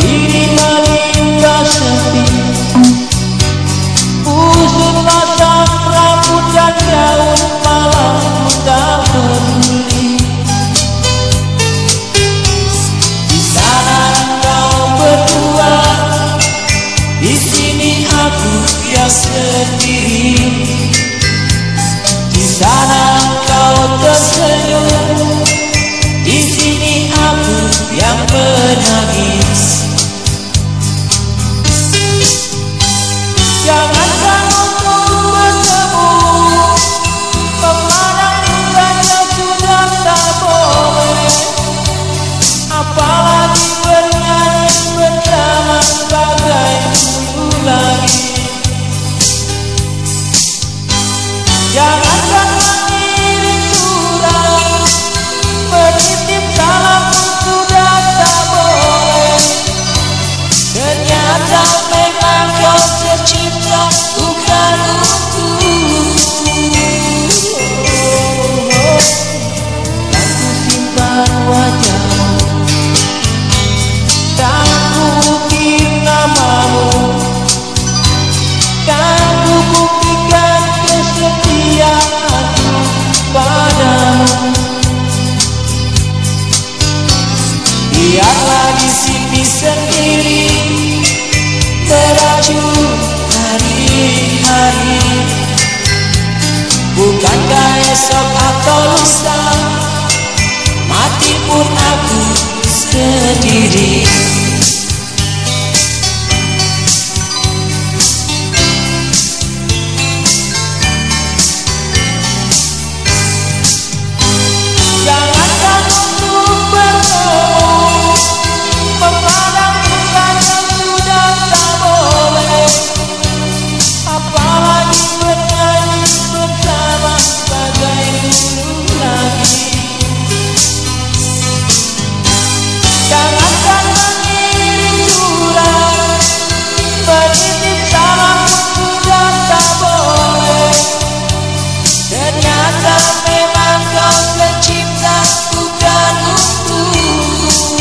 diri melingkar sepi. Usut pasang rambut dan daun malam ku tak peduli. Di sana kau berdua, di sini aku yang sendiri. Di sana kau tersenyum, di sini aku yang menangis. Jangankan untuk bertemu, memandang mukanya sudah tak boleh, apalagi bernyanyi bersama bagai dulu lagi. Jangankan mengirim surat, menitip salam pun sudah tak boleh. Ternyata memang kau tercipta bukan untukku. Dan ku simpan wajahmu, dan ku ukir namamu, dan ku buktikan kesetiaanku padamu. Biarlah di sini sendiri beracun hari-hari. Bukankah esok atau lusa mati pun aku sendiri. Jangankan untuk bertemu, memandang mukanya sudah tak boleh, apalagi bernyanyi bersama bagai dulu lagi. Jangankan mengirim surat, menitip salam sudah tak boleh. Ternyata memang kau tercipta bukan untukku.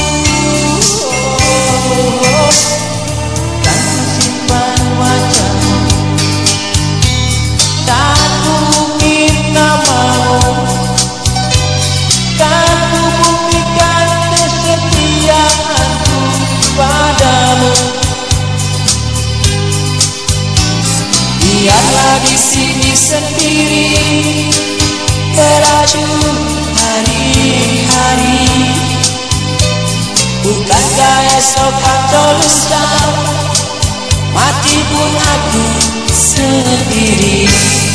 Dan ku simpan wajahmu, dan ku ukir namamu, dan ku buktikan kesetiaanku padamu. Biarlah di sini sendiri beracun hari-hari. Bukankah esok atau lusa mati pun aku sendiri.